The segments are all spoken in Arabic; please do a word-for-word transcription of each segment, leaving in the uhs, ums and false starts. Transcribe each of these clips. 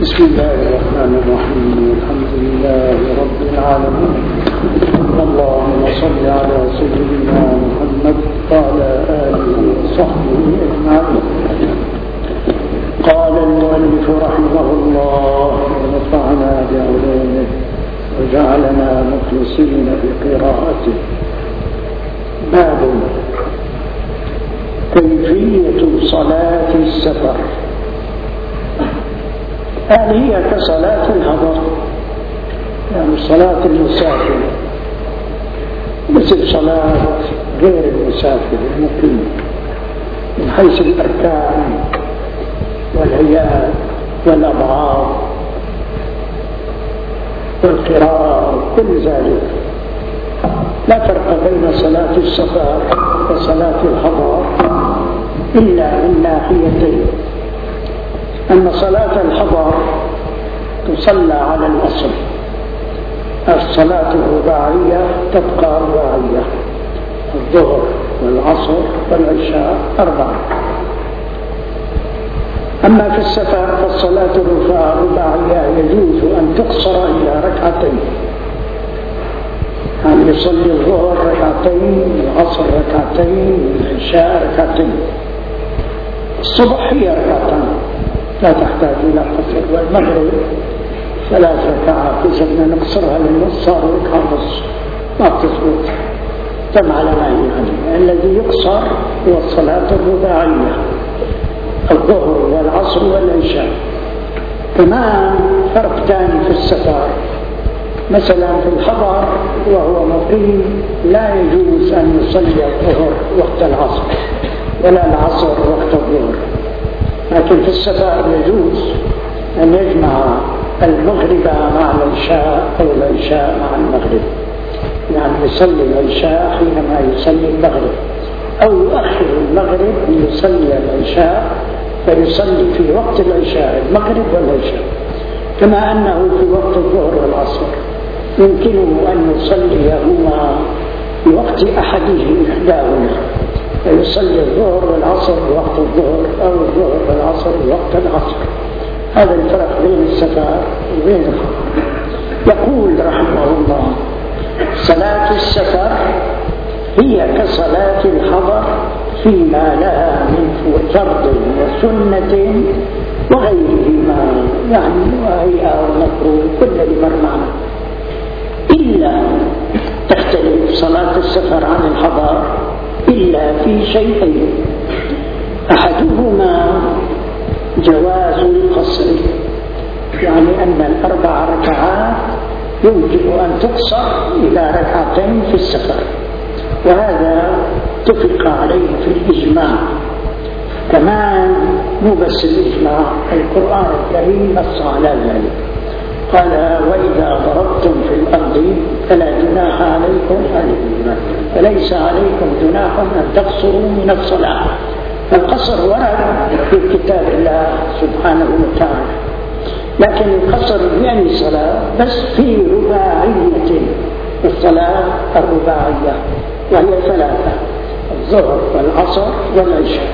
بسم الله الرحمن الرحيم. الحمد لله رب العالمين. اللهم صل على سيدنا محمد وعلى آله وصحبه أجمعين. قال المؤلف رحمه الله ونفعنا بعلومه وجعلنا مخلصين بقراءته. باب كيفية صلاة السفر. هذه هي كصلاة الحضر، يعني صلاة المسافر مثل صلاة غير المسافر المقيم من حيث الأركان والهيئات والأبعاد والقراءة كل ذلك. لا فرق بين صلاة السفر وصلاة الحضر إلا من ناحيتين: أن صلاة الحضر تصلى على الأصل، الصلاة الرباعية تبقى رباعية، الظهر والعصر والعشاء أربعة. أما في السفر فالصلاة الرباعية يجوز أن تقصر إلى ركعتين، يعني يصلي الظهر ركعتين، العصر ركعتين، العشاء ركعتين. الصبح هي ركعتان لا تحتاج إلى قصر، والمغرب ثلاث ركعات إذا بدنا نقصرها للنص صار ركعة ونص ما بتثبت. تم على ما يعني الذي يقصر هو الصلاة الرباعية، الظهر والعصر والعشاء. كمان فرق ثاني في السفر، مثلا في الحضر وهو مقيم لا يجوز أن يصلي الظهر وقت العصر ولا العصر وقت الظهر، لكن في السفر يجوز أن يجمع المغرب مع العشاء أو العشاء مع المغرب، يعني يصلي العشاء حينما يصلي المغرب، أو يؤخر المغرب ليصلي العشاء فيصلي في وقت العشاء المغرب والعشاء. كما أنه في وقت الظهر والعصر يمكنه أن يصليهما في وقت أحده إحداهما، فيصلي الظهر والعصر وقت الظهر أو الظهر والعصر وقت العصر. هذا الفرق بين السفر وبين الحضر. يقول رحمه الله: صلاة السفر هي كصلاة الحضر فيما لها من فرض وسنة وغيرهما، يعني وهيئة ومكروه كل اللي مر معنا، إلا تختلف صلاة السفر عن الحضر إلا في شيئين: أحدهما جواز القصر، يعني أن الأربع ركعات يوجب أن تقصر إلى ركعتين في السفر، وهذا اتفق عليه في الإجماع. كمان مو بس الإجماع، القرآن الكريم نص على ذلك، قال: وإذا ضربتم في الأرض فلا جناح عليكم عليهما فليس عليكم جناح أن تقصروا من الصلاة. فالقصر ورد في كتاب الله سبحانه وتعالى، لكن القصر يعني صلاة بس في رباعية، الصلاة الرباعية وهي ثلاثة: الظهر والعصر والعشاء،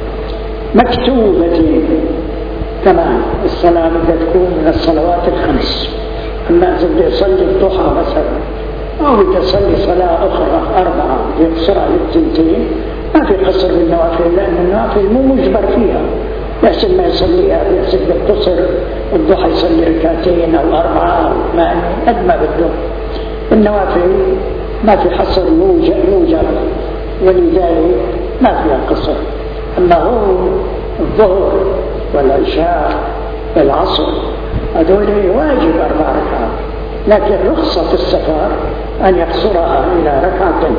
مكتوبة. كمان الصلاة بدها تكون من الصلوات الخمس. أما إذا بده يصلي الضحى مثلا أو بده يصلي صلاة أخرى أربعة يقصرها للثنتين، ما في قصر بالنوافل، لأن النوافل مو مجبر فيها، يحسن ما يصليها، يحسن يقتصر الضحى يصلي ركعتين أو أربعة ما قد ما بده. النوافل ما في حصر موجب موجب، ولذلك ما فيها قصر. أما هو الظهر والعشاء والعصر هذول واجب أربع ركعات، لكن رخصة السفر أن يقصرها إلى ركعتين.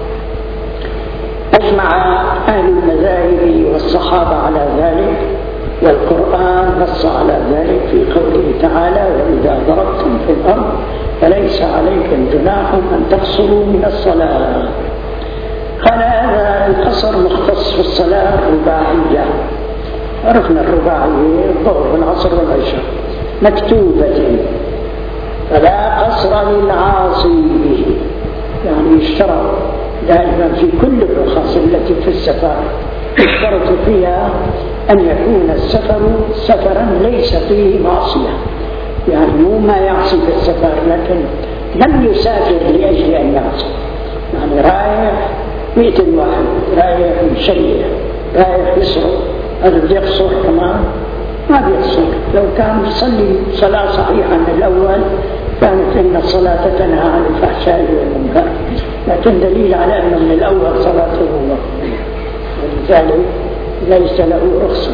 أجمع أهل المذاهب والصحابة على ذلك، والقرآن نص على ذلك في قوله تعالى: وإذا ضربتم في الأرض فليس عليكم جناح أن تقصروا من الصلاة. قال: هذا القصر مختص في الصلاة الرباعية. عرفنا الرباعية: الظهر والعصر والعشاء، مكتوبة، فلا قصر للعاصي به، يعني يشترط دائما في كل الرخص التي في السفر يشترط فيها أن يكون السفر سفرا ليس فيه معصية، يعني مو ما يعصي في السفر لكن لم يسافر لأجل أن يعصي، يعني رايح مئة واحد، رايح يشيع، رايح يسرق، هذا بده يقصر كمان؟ ما بيقصر. لو كان يصلي صلاة صحيحة من الأول كانت إن الصلاة تنهى عن الفحشاء والمنكر، لكن دليل على أنه من الأول صلاته هو، ولذلك ليس له رخصة.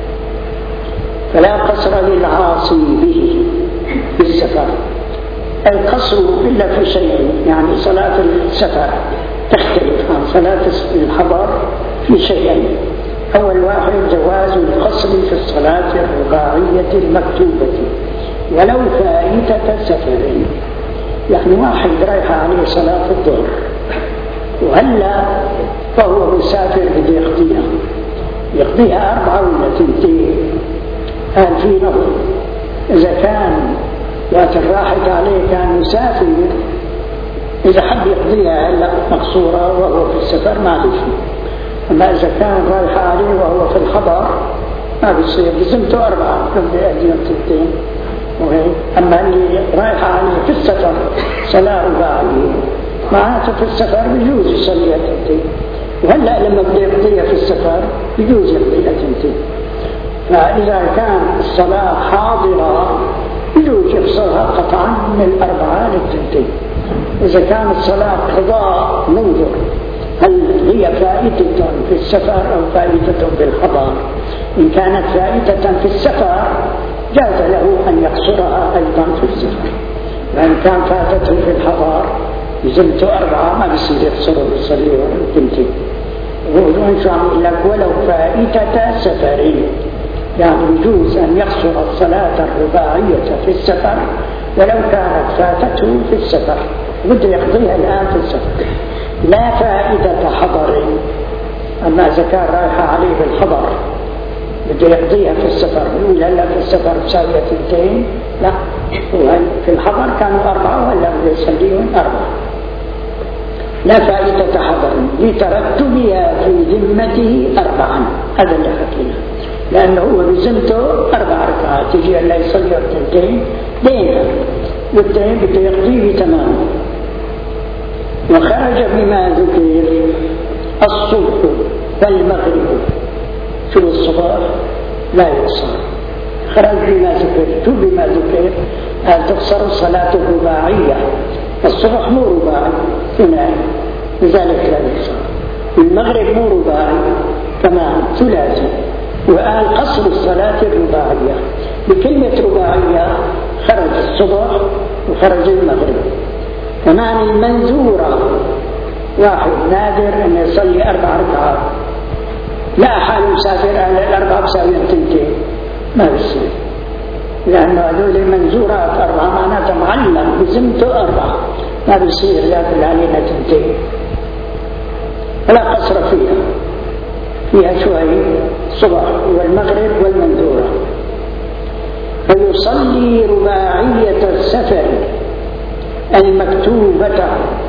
فلا قصر للعاصي به في السفر. القصر إلا في شيء، يعني صلاة السفر تختلف عن صلاة الحضر في شيئين. أول واحد جواز القصر في الصلاة الرباعية المكتوبة ولو فائتة سفر، يعني واحد رايح عليه صلاة الظهر وهلا فهو مسافر بده يقضيها يقضيها أربعة ولا تنتين. قال في نظر إذا كان وقت راحت عليه كان مسافر، إذا حب يقضيها هلا مقصورة وهو في السفر ما بيشي. أما إذا كان رايح عليه وهو في الحضر ما بيصير، بزمته أربعة قبل أديهم تنتين. أما اللي رايح عليه في السفر صلاة رباعية معناته في السفر بيجوز يصلي تنتين، وهلا لما بده يقضيها في السفر بيجوز يقضيها تنتين. فإذا كان الصلاة حاضرة يجوز يفصلها قطعا من الأربعة للتنتين. إذا كان الصلاة قضاء منظر هل هي فائتة في السفر أو فائتة في الحضر. إن كانت فائتة في السفر جاز له أن يقصرها أيضا في السفر، وإن كان فاتته في الحضر يزمته أربعة ما بيصير يقصره ويصلي تنتين. وإن شاء الله لك ولو فائتة سفر، يعني يجوز أن يقصر الصلاة الرباعية في السفر ولو كانت فاتته في السفر بده يقضيها الآن في السفر. لا فائدة حضر. أما إذا كان رايح عليه بالحضر بده يقضيها في السفر يقول هلا في السفر تساوي تنتين، لا، هو في الحضر كانوا أربعة وهلا بده يصليهم أربعة. لا فائدة حضر لترتبها في ذمته أربعا، هذا اللي حكينا، لأنه هو بذمته أربع ركعات يجي الله يصلي التنتين دينها والتنين بده يقضيه تماما. وخرج بما ذكر الصبح والمغرب. شو الصباح لا يقصر، خرج بما ذكر. شو بما ذكر؟ أن تقصر الصلاة الرباعية. الصبح مو رباعي ثنائي لذلك لا يقصر. المغرب مو رباعي كمان ثلاثي، وقال قصر الصلاة الرباعية. بكلمة رباعية خرج الصبح وخرج المغرب. كمان المنزورة واحد نادر أن يصلي أربع ركعات، لا حال مسافر على الأربعة بساوي تنتين ما بيصير، لأنه هذول المنزورات أربعة معناتها معلم بزمته أربعة ما بيصير يأكل علينا تنتين. ولا قصر فيها، فيها شوي الصبح والمغرب والمنزورة. فيصلي رباعية السفر المكتوبة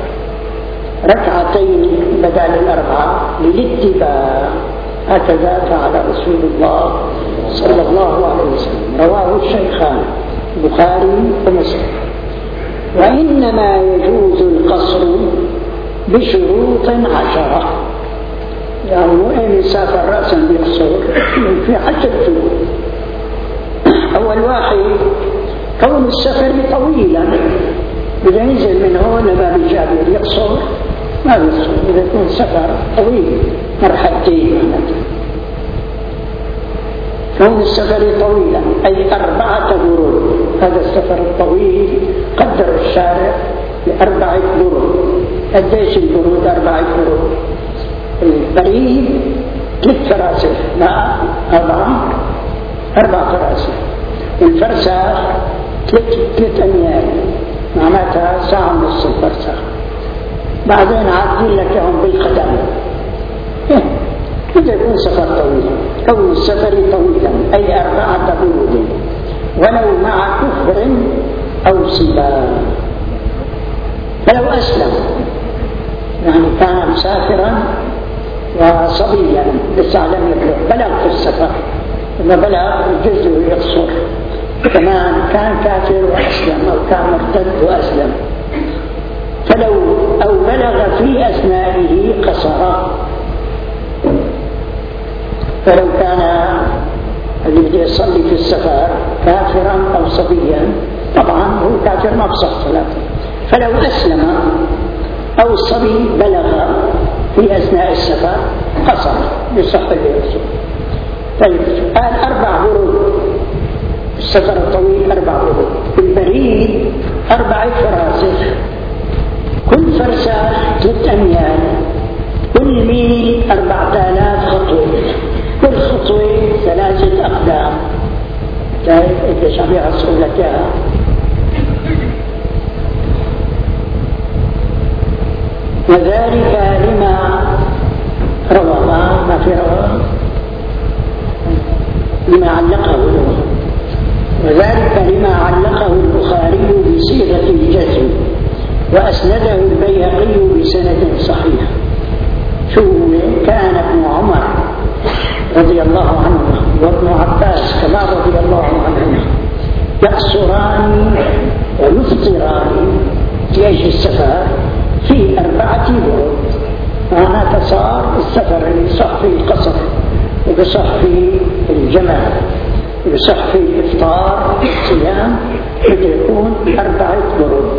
ركعتين بدل الأربعة للاتباع. هكذا فعل رسول الله صلى الله عليه وسلم، رواه الشيخان البخاري ومسلم. وإنما يجوز القصر بشروط عشرة، يعني وين يسافر رأسا بيقصر في عشر شروط. أول واحد كون السفر طويلا، إذا نزل من هون لباب الجابر يقصر ما بيقصر، إذا يكون سفر طويل مرحلتين. كون السفر طويلا أي أربعة برود، هذا السفر الطويل قدر الشارع لأربعة برود. قديش البرود؟ أربعة برود. البريد ثلاث فراسخ، لا أربعة أربع فراسخ. الفرسخ ثلاث ثلاث أميال معناتها ساعة ونص الفرسخ. بعدين عادين لك هم بالقدم. كده يكون سفر طويل. كون السفر طويلا أي أربعة برود ولو مع كفر أو سباق. فلو أسلم يعني كان مسافرا وصبيا لسه لم يبلغ بلغ في السفر، إذا بلغ جزء يقصر، كمان كان كافر وأسلم أو كان مرتد وأسلم، فلو أو بلغ في أثنائه قصر. فلو كان اللي بده يصلي في السفر كافرا أو صبيا طبعا هو كافر ما بصح صلاته، فلو أسلم أو الصبي بلغ في أثناء السفر قصر بصح اليسر. طيب قال أربع برود، السفر الطويل أربع برود، البريد أربع فراسخ، كل فرساخ ثلاث أميال، كل ميل أربعة آلاف خطوة، كل خطوة ثلاثة أقدام. طيب إيش عم يحصل لك إياها؟ وذلك لما روى ما في روى لما علقه وذلك لما علقه البخاري بصيغة الجزم وأسنده البيهقي بسند صحيح. شو كان ابن عمر رضي الله عنه وابن عباس كما رضي الله عنهما يقصران ويفطران في أيش السفر في أربعة برود. معناته صار السفر اللي صح فيه القصر وبصح فيه الجمع وبصح فيه الإفطار الصيام بده يكون أربعة برود.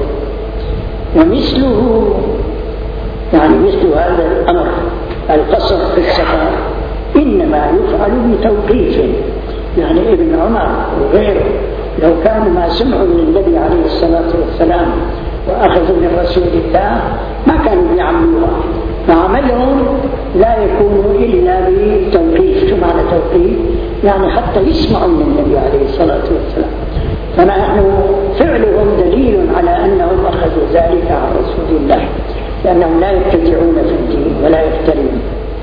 ومثله يعني مثل هذا الأمر القصر في السفر إنما يفعل بتوقيف. يعني ابن عمر وغيره لو كانوا ما سمعوا من النبي عليه الصلاة والسلام وأخذوا من رسول الله ما كانوا يعملوها، فعملهم لا يكون إلا بتوقيف. شو معنى توقيف؟ يعني حتى يسمعوا من النبي عليه الصلاة والسلام. فنحن فعلهم دليل على أنهم أخذوا ذلك عن رسول الله، لأنهم لا يبتدعون في الدين ولا يفترون.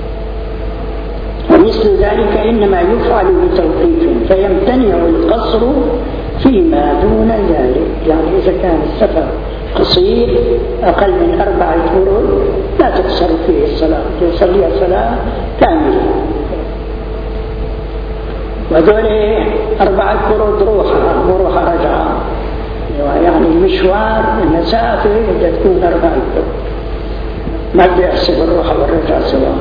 ومثل ذلك إنما يفعل بتوقيف فيمتنع القصر فيما دون ذلك. يعني إذا كان السفر قصير أقل من أربعة برود لا تقصر فيه الصلاة، تصلي الصلاة كاملة. وذول أربعة برود روحة وروحة رجعة، يعني المشوار المسافة بدها تكون أربعة برود، ما بدي أحسب الروحة والرجعة سوا.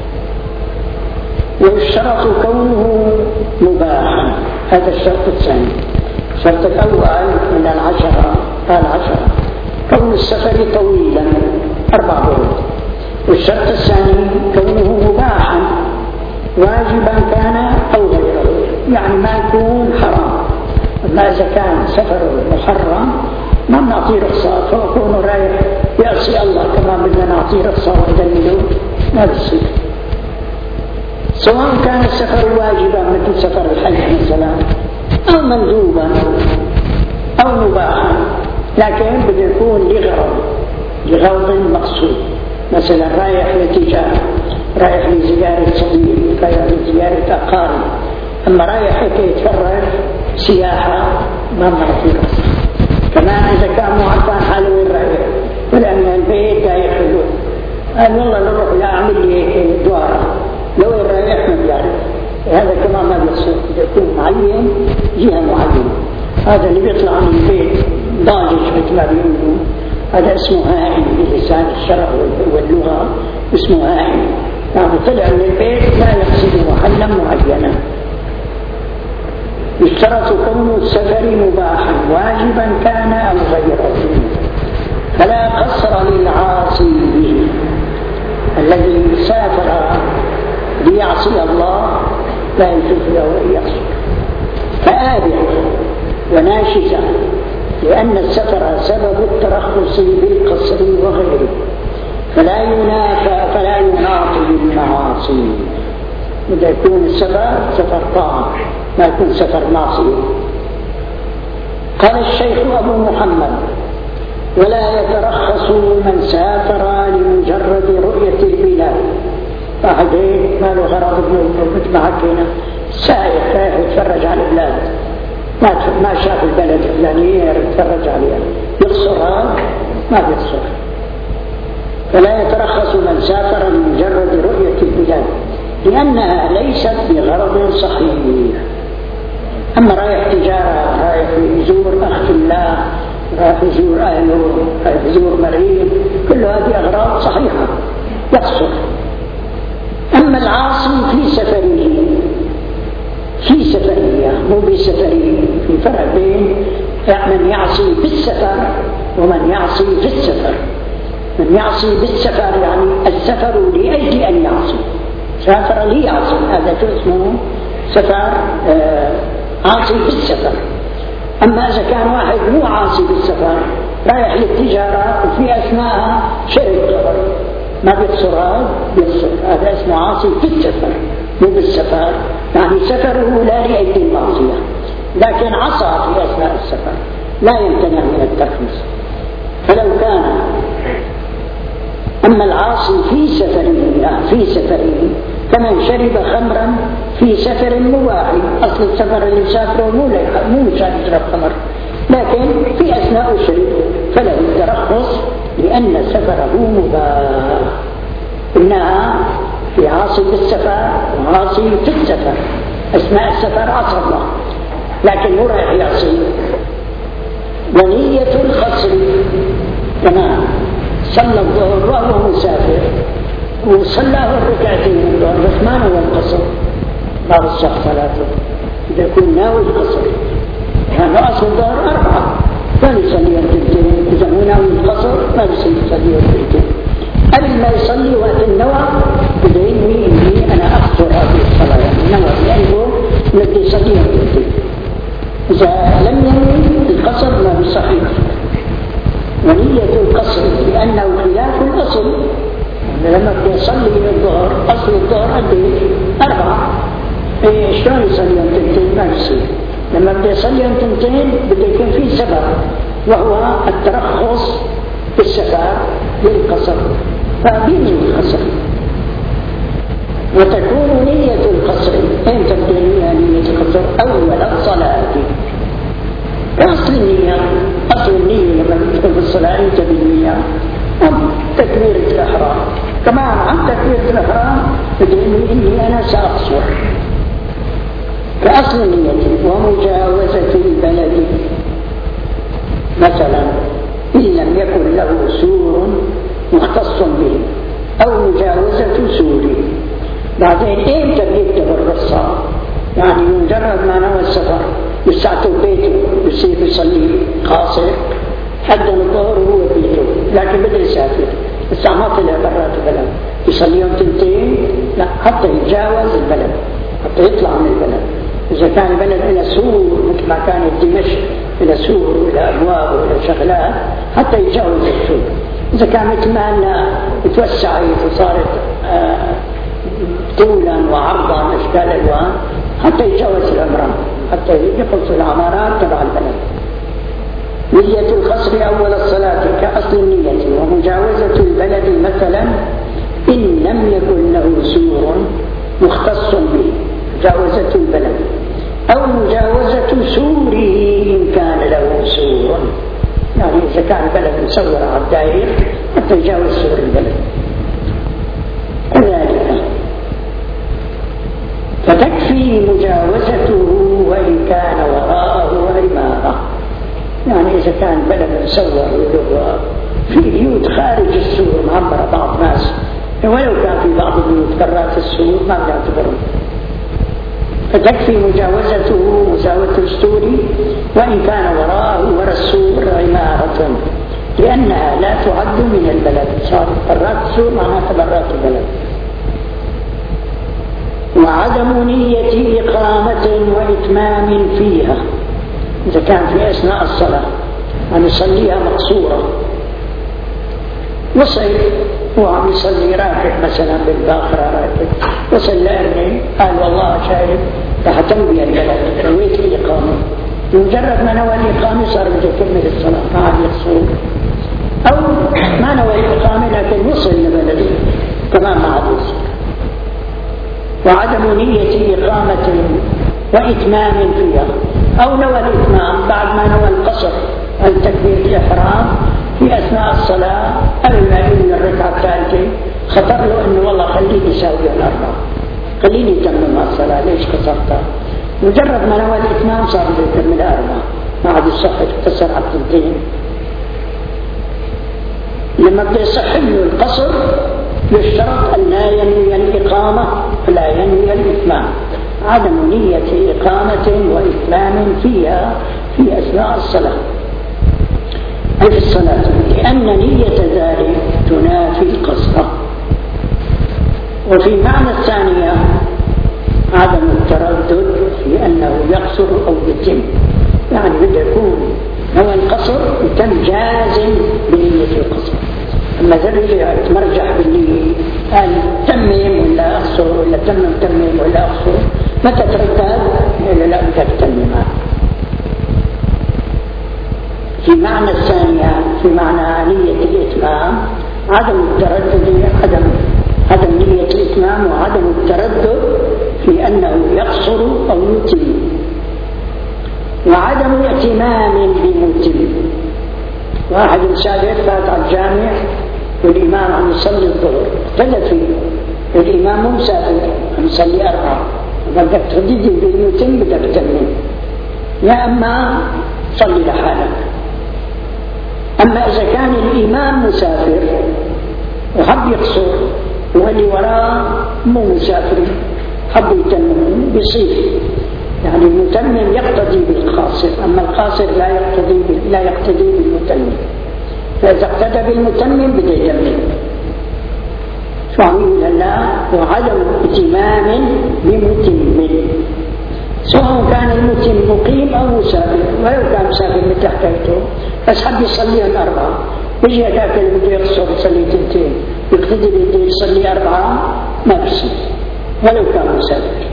والشرط كونه مباحا، هذا الشرط الثاني. الشرط الأول من العشرة قال عشرة كون السفر طويلا أربع برود. والشرط الثاني كونه مباحا واجبا كان أو غيره، يعني ما يكون حرام. أما إذا كان سفر محرم ما بنعطيه رخصة، فأكون رايح يعصي الله كما بدنا نعطيه رخصة وندلله، ما بصير. سواء كان السفر واجبا مثل سفر الحج مثلا أو مندوبا أو مباحا، لكن بده يكون لغرض لغرض مقصود. مثلا رايح لتجارة، رايح لزيارة صديق، رايح لزيارة أقارب. أما رايح يتفرج سياحة ما نعطيه رخصة. كمان إذا كان معطان حاله وين رايح ولأن البيت دا يحلوه قال والله نروح لا أعمل لي دوارة لو الرايح ما بيعرف، هذا كمان ما بيصير. يكون معين جهة معينة. هذا اللي بيطلع من البيت ضاجج مثل ما بيقولوا هذا اسمه هائم بلسان الشرع واللغة، اسمه هائم. يعني طلع من البيت لا يقصد محلا معينا. يشترط كون السفر مباحا واجبا كان أو غيره، فلا قصر للعاصي به. الذي سافر ليعصي الله لا يجوز له أن يقصر، فآبع وناشزا، لأن السفر سبب الترخص بالقصر وغيره، فلا ينافى فلا يناط بالمعاصي. إذا يكون السفر سفر طاعة ما يكون سفر معصية. قال الشيخ أبو محمد: ولا يترخص من سافر لمجرد رؤية البلاد. واحد ما له غرض مثل ما حكينا سائح رايح يتفرج على البلاد، ما ما شاف البلد الفلانية يتفرج عليها، يقصر هذا ما بيقصر. فلا يترخص من سافر لمجرد رؤية البلاد لأنها ليست بغرض صحيح. أما رايح تجارة، رايح يزور أخ الله، رايح يزور أهله، رايح يزور مريض، كل هذه أغراض صحيحة يقصر. أما العاصي في سفره، في سفرية مو بسفرية، في فرق بين من يعصي بالسفر ومن يعصي في السفر. من يعصي بالسفر يعني السفر لأجل أن يعصي، سافر ليعصي، هذا شو اسمه سفر آه عاصي بالسفر. أما إذا كان واحد مو عاصي بالسفر رايح للتجارة وفي أثناءها شرب ما بيقصر، هذا بيقصر، هذا اسمه عاصي في السفر مو بالسفر، يعني سفره لا لأجل المعصية لكن عصى في أثناء السفر لا يمتنع من الترخيص. فلو كان أما العاصي في سفره في سفره كمن شرب خمرا في سفر مباح، أصل السفر اللي سافره مو مو مشان يشرب خمر، لكن في أثناء الشرب فله الترخص لأن سفره مباح. إنها في عاصي بالسفر وعاصي في السفر، أثناء السفر عصى الله لكن مو رايح يعصي. ونية القصر تمام، صلى الظهر وهو مسافر وصلاه الركعتين الظهر بس ما نوى القصر، بعض الشخص صلاته إذا كن ناوي القصر يعني أصل الظهر أربعة ما يصلي الثلثين، إذا هو ناوي القصر ما يصلي الثلثين. قبل ما يصلي وقت النوى بدعيني إني أنا أقصر هذه الصلاة، يعني نوى لأنه الذي يصلي الثلثين. إذا لم ينوي القصر ما بصحيح. ونية القصر لأنه خلاف الأصل، لما يصلي الظهر أصل الظهر قد أربعة، إيه شلون يصلي تنتين؟ ما يصير. لما بده يصلي تنتين بده يكون في سبب وهو الترخص بالسفر للقصر، فبيني القصر. وتكون نية القصر أين تبدأ نية القصر؟ أول الصلاة كأصل النية. أصل النية لما تدخل في الصلاة أنت بالنية أم تكبيرة الإحرام، كمان عن تكبيرة الإحرام تدري إني أنا سأقصر كأصل النية. ومجاوزة البلد مثلا إن لم يكن له سور مختص به أو مجاوزة سوره. بعدين إيه تبيت بالرصة؟ يعني مجرد ما نوى السفر يسعته بيته يصير يصلي قاصر حتى الظهر هو بيته، لكن بده يسافر الساعة ما طلع برات البلد يصلي يوم تنتين، لا حتى يتجاوز البلد حتى يطلع من البلد. إذا كان البلد إلى سور مثل ما كانت دمشق إلى سور وإلى أبواب وإلى شغلات حتى يتجاوز السور. إذا كان مثل ما أنها توسعت وصارت آه طولا وعرضا أشكال ألوان حتى يتجاوز العمران، حتى يخلص العمارات تبع البلد. نية القصر أول الصلاة كأصل النية. ومجاوزة البلد مثلا إن لم يكن له سور مختص به، مجاوزة البلد أو مجاوزة سوره إن كان له سور، يعني إذا كان البلد مصور على الدائر حتى يجاوز سور البلد. كذلك فتكفي مجاوزته وإن كان وراءه عمارة، يعني إذا كان بلد مصور وله في بيوت خارج السور معمرة بعض ناس، ولو كان في بعض البيوت برات السور ما بنعتبرهم، فتكفي مجاوزته مجاوزة السور وإن كان وراءه وراء السور عمارة، لأنها لا تعد من البلد، صارت برات السور معناتها برات البلد. وعدم نية إقامة وإتمام فيها، إذا كان في أثناء الصلاة عم يصليها مقصورة، وصل هو عم يصلي راكب مثلا بالباخرة راكب، وصل لأرنين قال والله شايف رح تنبي البلد نويت الإقامة، مجرد ما نوى الإقامة صار بده يكمل الصلاة ما عاد يقصر، أو ما نوى الإقامة لكن وصل لبلده كمان ما عاد يقصر. وعدم نية إقامة وإتمام فيها، أو نوى الإتمام بعد ما نوى القصر عن تكبير الإحرام في أثناء الصلاة قبل ما يقول الركعة الثالثة خطر له أنه والله خليني يساوي الأربعة، خليني يتمم الصلاة، ليش كسرتها؟ مجرد ما نوى الإتمام صار يكمل أربعة، ما عاد يصح يقتصر على الثنتين. لما بده يصح له القصر يشترط أن لا ينوي الإقامة ولا ينوي الإتمام، عدم نية إقامة وإتمام فيها في أثناء الصلاة أي في الصلاة، لأن نية ذلك تنافي القصر. وفي معنى الثانية عدم التردد في أنه يقصر أو يتم، يعني بده يكون نوى القصر يتم جازم بنية القصر. أما ذلك مرجح بالنية قال تمم ولا أقصر ولا تمم تمم ولا أقصر، متى تردد؟ إلا لا بدك تممها. في معنى الثانية في معنى نية الإتمام عدم التردد، عدم عدم نية الإتمام وعدم التردد في أنه يقصر أو يتم، وعدم اتمام بمتم. واحد مسافر فات على الجامع والإمام عم يصلي الظهر، اقتدى فيه الإمام مو مسافر عم يصلي أربعة، بدك تردد بالمتم بدك تتمم، يا أما صلي لحالك. أما إذا كان الإمام مسافر وحب يقصر واللي وراه مو مسافر حب يتمم بيصير، يعني المتمم يقتدي بالقاصر، أما القاصر لا يقتدي لا يقتدي بالمتمم، فإذا اقتدى بالمتمم بده يتمم. شو عم يقول هلا؟ وعدم اتمام بمتم، سواء كان المتم مقيم أو مسافر، ولو كان مسافر مثل حكايته بس حب يصلي الأربعة، يجي هذاك اللي بده يقصر يصلي تنتين يقتدي بده يصلي أربعة ما بصير ولو كان مسافر.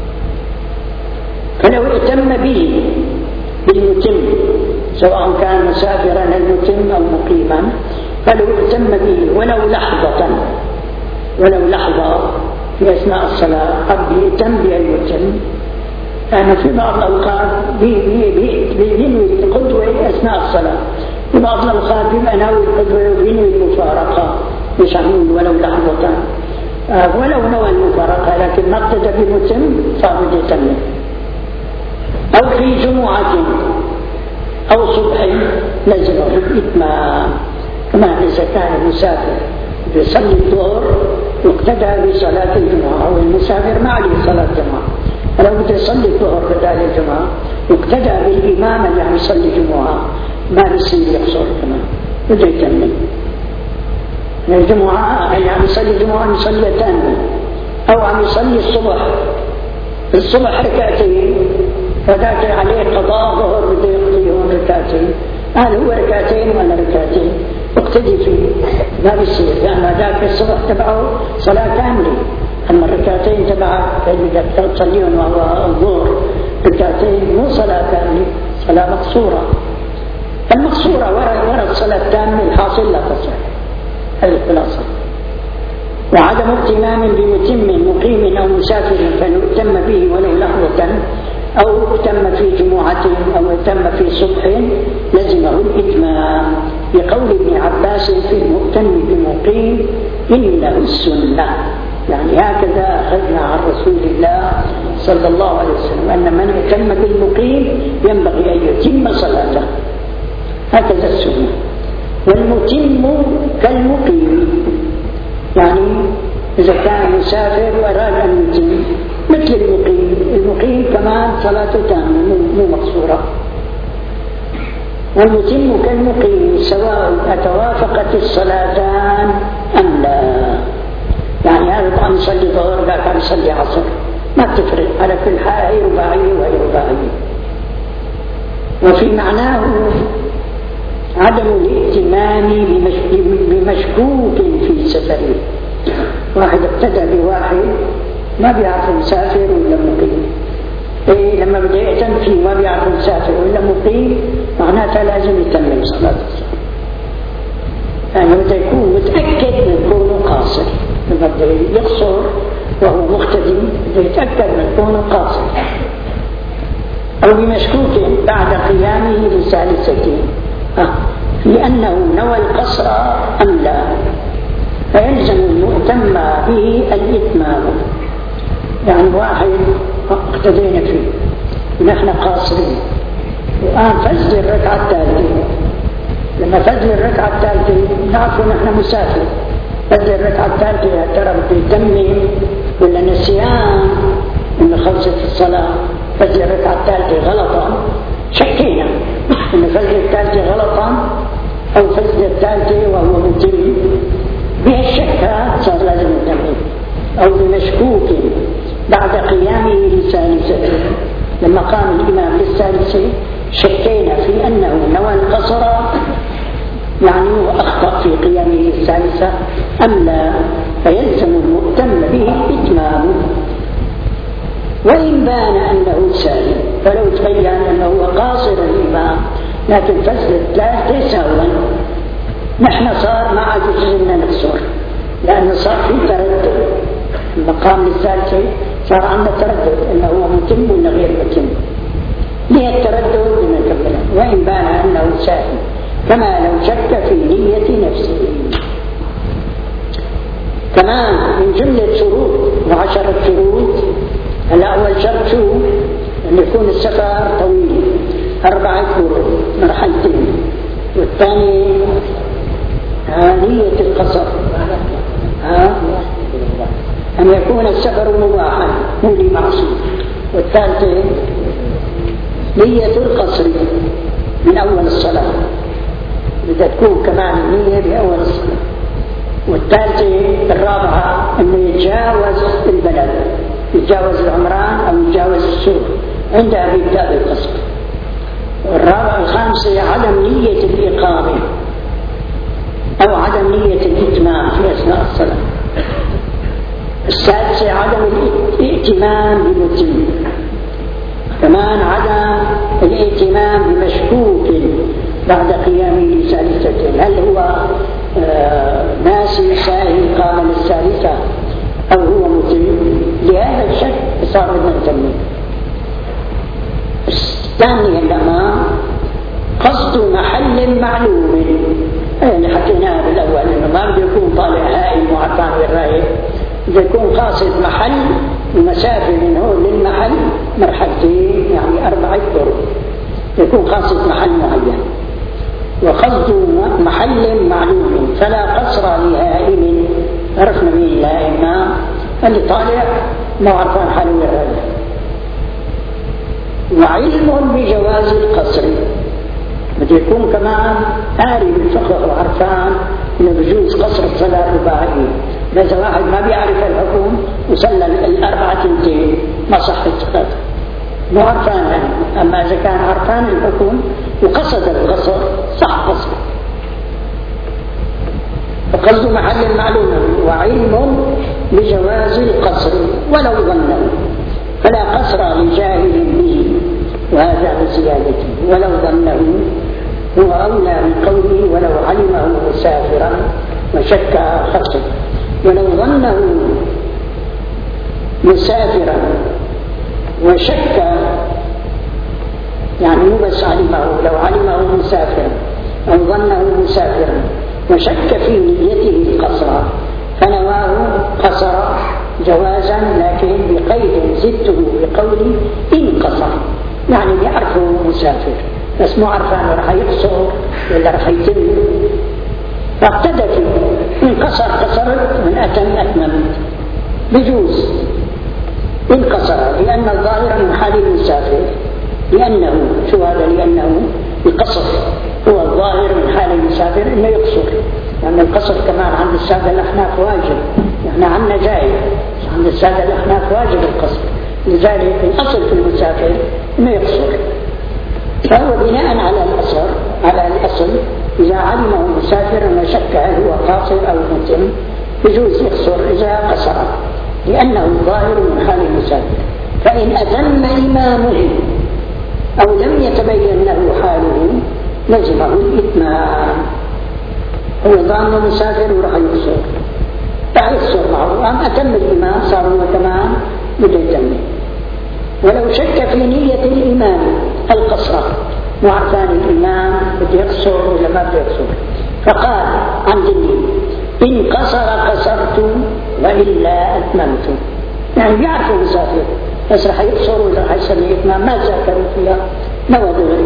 فلو اتم به بالمتم سواء كان مسافرا المتم أو مقيما، فلو اتم به ولو لحظة ولو لحظة في أثناء الصلاة قد يتم به المتم، يعني في بعض الأوقات بينوي القدوة أثناء الصلاة، في بعض الأوقات بيبقى ناوي القدوة وبينوي المفارقة، مش عمول ولو لحظة آه ولو نوى المفارقة لكن ما اقتدى بمتم صار بده يتم. أو في جمعة أو صبح لزمه الإتمام، كما إذا كان مسافر يصلي الظهر واقتدى بصلاة الجمعة، والمسافر ما عليه صلاة الجمعة، فلو بده يصلي الظهر بدال الجمعة واقتدى بالإمام اللي عم يصلي جمعة ما بيصير يقصر كمان بده يكمل. الجمعة اللي عم يصلي الجمعة عم يصلي ثاني، أو عم يصلي الصبح الصبح ركعتين فذاك عليه قضاء ظهر بده يقضيهم ركعتين، قال هو ركعتين ولا ركعتين اقتدي فيه ما بيصير، لأن يعني ذاك الصبح تبعه صلاة كاملة، أما الركعتين تبعك اللي بدك تصليهم وهو الظهر ركعتين مو صلاة كاملة، صلاة مقصورة. المقصورة وراء وراء الصلاة التامة الحاصل لا تصح، هذه الخلاصة. وعدم اتمام بمتم مقيم أو مسافر فنؤتم به ولو لحظة، أو اتم في جمعة أو اتم في صبح لزمه الإتمام، لقول ابن عباس في المؤتم بمقيم إنه السنة. يعني هكذا أخذنا عن رسول الله صلى الله عليه وسلم أن من اتم بالمقيم ينبغي أن يتم صلاته، هكذا السنة. والمتم كالمقيم، يعني إذا كان مسافر وأراد أن يتم مثل المقيم، المقيم كمان صلاته تامة مو مقصورة. والمتم كالمقيم سواء أتوافقت الصلاتان أم لا، يعني هذا عم يصلي ظهر ذاك عم يصلي عصر ما تفرق، على كل حال هي رباعية وهي رباعية. وفي معناه عدم الائتمام بمشكوك في سفره، واحد ابتدى بواحد ما بيعرف مسافر ولا مقيم، إيه لما بده يأتم فيه ما بيعرف مسافر ولا مقيم معناتها لازم يتمم صلاة الصبح، يعني بده يكون متأكد من كونه قاصر، لما بده يقصر وهو مقتدي بده يتأكد من كونه قاصر. أو بمشكوك بعد قيامه بثالثتين، آه. في أنه نوى القصر أم لا، فيلزم المؤتم به الإتمام. يعني واحد اقتدينا فيه ونحن قاصرين، والآن فز الركعة الثالثة، لما فز الركعة الثالثة نعرف نحن مسافر، فز الركعة الثالثة يا ترى بيتمم ولا نسيان إنه خلصت الصلاة، فز الركعة الثالثة غلطا، شكينا إنه فز الثالثة غلطا أو فز الثالثة وهو متم، بهالشك صار لازم يتمم، أو بمشكوك بعد قيامه للثالثة. لما قام الإمام للثالثة شكينا في أنه نوى القصر يعني وأخطأ في قيامه للثالثة أم لا، فيلزم المؤتم به الإتمام. وإن بان أنه سالم، فلو تبين أنه قاصر الإمام لكن فز الثالثة سهوا، نحن صار ما عاد يجوزنا نقصر، لأنه صار في تردد. المقام للثالثة صار عندنا تردد انه هو متم ولا غير متم، ليه التردد لنكمله. وان بان انه ساهل، كما لو شك في نية نفسه. كمان من جملة شروط وعشرة شروط، الأول شرط شو؟ أن يكون السفر طويل أربعة شهور مرحلتين، والثاني نية القصر، أن يكون السفر مباحا مو لمعصية، والثالثة نية القصر من أول الصلاة، بدها تكون كمان النية بأول الصلاة. والثالثة الرابعة أنه يتجاوز البلد، يتجاوز العمران أو يتجاوز السوق، عندها بيبدأ بالقصر. والرابعة الخامسة عدم نية الإقامة أو عدم نية الإتمام في أثناء الصلاة. السادسة عدم الائتمام بمتم، كمان عدم الائتمام بمشكوك بعد قيامه لثالثة، هل هو آه ناسي ساهي قام للثالثة أو هو متم؟ لهذا الشك صار بدنا نتمم. الثانية لما قصد محل معلوم، اللي حكيناها بالأول إنه ما بده يكون طالع هائم وعطان والرايح، بده يكون قاصد محل المسافة من هون للمحل مرحلتين يعني أربعة طرق، يكون قاصد محل معين. وقصد محل معلوم فلا قصر لهائم، عرفنا مين الهائم؟ اللي طالع ما عرفان حاله والرايح. وعلم بجواز القصر، بده يكون كمان قاري بالفقه وعرفان انه بجوز قصر الصلاه الرباعيه. اذا واحد ما بيعرف الحكم وصلى الاربعه تنتين ما صحت صلاته، مو عرفان يعني. اما اذا كان عرفان الحكم وقصد القصر صح قصر. فقصد محل معلوم وعلم بجواز القصر ولو ظنه، فلا قصر لجاهل به، وهذا بزيادته. ولو ظنه هو أولى بقوله ولو علمه مسافرا وشك خصم. ولو ظنه مسافرا وشك، يعني مو بس علمه، لو علمه مسافرا أو ظنه مسافرا وشك في نيته القصر فنواه قصر جوازا، لكن بقيد زدته بقولي إن قصر، يعني بيعرفه مسافر بس مو عرفان رح يقصر ولا رح يتم، فاقتدى فيه. إن قصر قصرت، من أتم أتممت، بجوز إن قصر، لأن الظاهر من حال المسافر، لأنه شو هذا؟ لأنه القصر هو الظاهر من حال المسافر إنه يقصر، لأن يعني القصر كمان عند السادة الأحناف واجب، يعني عندنا جائز، عند السادة الأحناف واجب القصر، لذلك الأصل في المسافر إنه يقصر. فهو بناء على الأصل على الأصل إذا علمه مسافرا وشك هل هو قاصر أو متم يجوز يقصر إذا قصر، لأنه ظاهر من حال المسافر. فإن أتم إمامه أو لم يتبين له حاله لزمه الإتمام. هو ظن مسافر وراح يقصر، راح يقصر معه، أم أتم الإمام صار هو كمان بده يتم. ولو شك في نية الإمام القصر مو عرفان الإمام بده يقصر ولا ما بده يقصر. فقال عن دليل إن قصر قصرت وإلا أتممت، يعني بيعرفوا المسافر بس رح يقصر ولا رح يصلي إتمام ما ذاكروا فيها نوى دغري.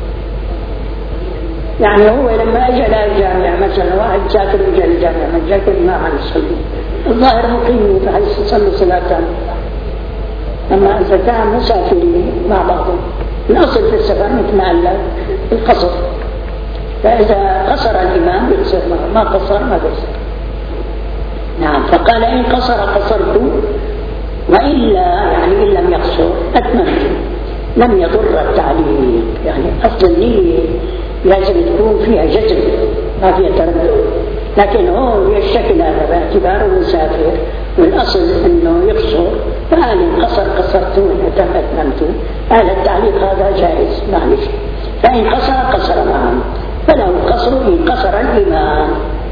يعني هو لما أجى للجامع مثلا واحد ذاكر وجاء للجامع ما ذاكر ما عم يصلي، الظاهر مقيم رح يصلي صلاة. أما إذا كان مسافرين مع بعضهم الأصل في السفر مثل ما قال القصر، فإذا قصر الإمام يقصر ما قصر ما قصر. نعم. فقال إن قصر قصرت وإلا يعني إن لم يقصر أتممت لم يضر التعليق. يعني أصل النية لازم تكون فيها جزم ما فيها تردد، لكن هو يشتكل هذا باعتباره مسافر والأصل أنه يقصر، فقال إن قصر قصرت وإن أتم أتممت. هذا التعليق هذا جائز معلش. فإن قصر قصر معه فله قصر إن قصر الإمام.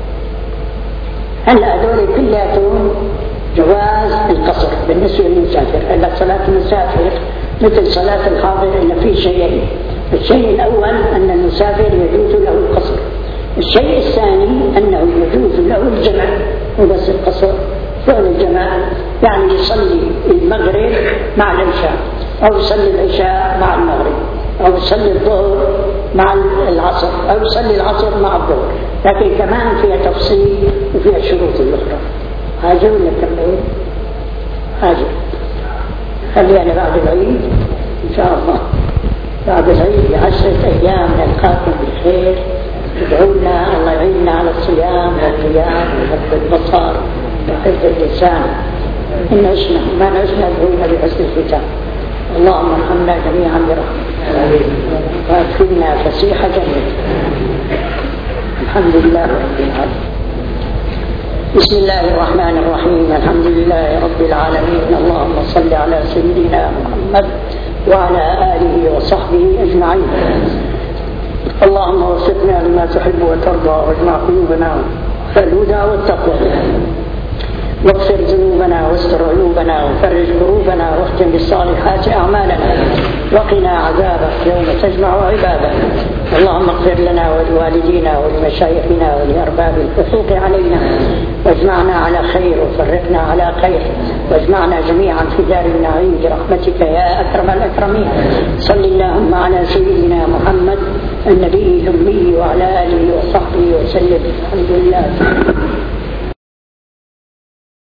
هلا هذول كلياتهم جواز القصر بالنسبة للمسافر. هلا صلاة المسافر مثل صلاة الحاضر إلا في شيئين. الشيء الأول أن المسافر يجوز له القصر، الشيء الثاني أنه يجوز له الجمع وبس القصر. فعل الجماعة يعني يصلي المغرب مع العشاء أو يصلي العشاء مع المغرب أو يصلي الظهر مع العصر أو يصلي العصر مع الظهر، لكن كمان فيها تفصيل وفيها شروط الأخرى. هاجر ولا كمل؟ هاجر. خلينا بعد العيد إن شاء الله، بعد العيد بعشرة أيام نلقاكم بالخير. ادعونا الله يعيننا على الصيام والقيام وحفظ البصر وحفظ اللسان. إن عشنا ما عشنا ادعونا بحسن الختام. اللهم ارحمنا جميعا برحمتك وادخلنا فسيح جنتك. الحمد لله رب العالمين. بسم الله الرحمن الرحيم. الحمد لله رب العالمين. اللهم صل على سيدنا محمد وعلى آله وصحبه أجمعين. اللهم وفقنا لما تحب وترضى واجمع قلوبنا في الهدى والتقوى، واغفر ذنوبنا واستر عيوبنا وفرج كروبنا واختم بالصالحات أعمالنا وقنا عذابك يوم تجمع عبادك. اللهم اغفر لنا ولوالدينا ولمشايخنا ولأرباب الحقوق علينا، واجمعنا على خير وفرقنا على خير، واجمعنا جميعا في دار النعيم برحمتك يا أكرم الأكرمين. صل اللهم على سيدنا محمد النبي الأمي وعلى آله وصحبه وسلم. الحمد لله.